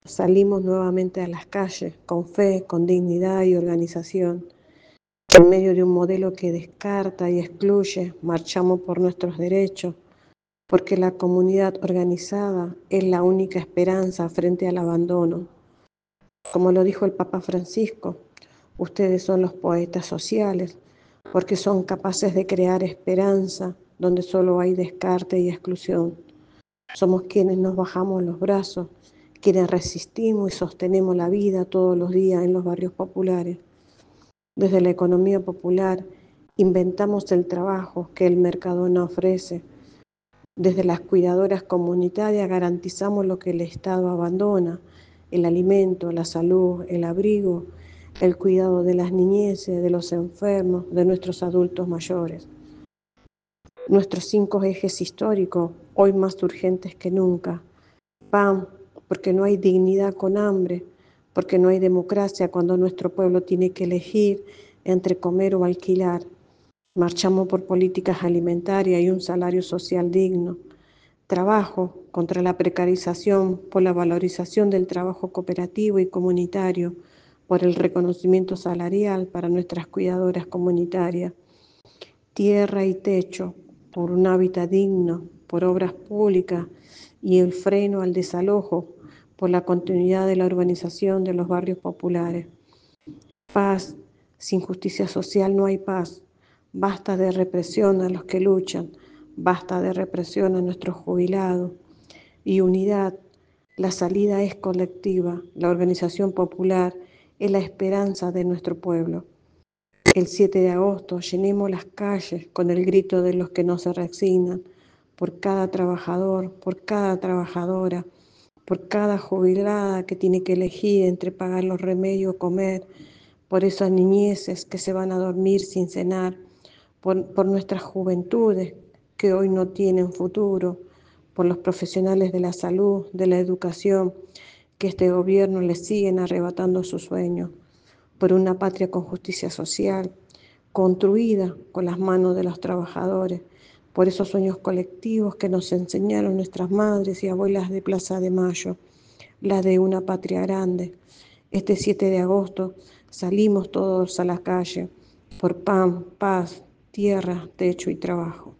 Salimos nuevamente a las calles con fe, con dignidad y organización. En medio de un modelo que descarta y excluye, marchamos por nuestros derechos, porque la comunidad organizada es la única esperanza frente al abandono. Como lo dijo el Papa Francisco, ustedes son los poetas sociales, porque son capaces de crear esperanza donde solo hay descarte y exclusión. Somos quienes nos bajamos los brazos, quienes resistimos y sostenemos la vida todos los días en los barrios populares. Desde la economía popular inventamos el trabajo que el mercado no ofrece. Desde las cuidadoras comunitarias garantizamos lo que el Estado abandona: el alimento, la salud, el abrigo, el cuidado de las niñeces, de los enfermos, de nuestros adultos mayores. Nuestros 5 ejes históricos, hoy más urgentes que nunca. Pan, porque no hay dignidad con hambre, porque no hay democracia cuando nuestro pueblo tiene que elegir entre comer o alquilar. Marchamos por políticas alimentarias y un salario social digno. Trabajo contra la precarización, por la valorización del trabajo cooperativo y comunitario, por el reconocimiento salarial para nuestras cuidadoras comunitarias. Tierra y techo, por un hábitat digno, por obras públicas y el freno al desalojo, por la continuidad de la urbanización de los barrios populares. Paz, sin justicia social no hay paz. Basta de represión a los que luchan, basta de represión a nuestros jubilados. Y unidad, la salida es colectiva, la organización popular es la esperanza de nuestro pueblo. El 7 de agosto llenemos las calles con el grito de los que no se resignan, por cada trabajador, por cada trabajadora, por cada jubilada que tiene que elegir entre pagar los remedios o comer, por esas niñeces que se van a dormir sin cenar, por nuestras juventudes que hoy no tienen futuro, por los profesionales de la salud, de la educación, que este gobierno les siguen arrebatando sus sueños, por una patria con justicia social, construida con las manos de los trabajadores, por esos sueños colectivos que nos enseñaron nuestras madres y abuelas de Plaza de Mayo, la de una patria grande. Este 7 de agosto salimos todos a la calle por pan, paz, tierra, techo y trabajo.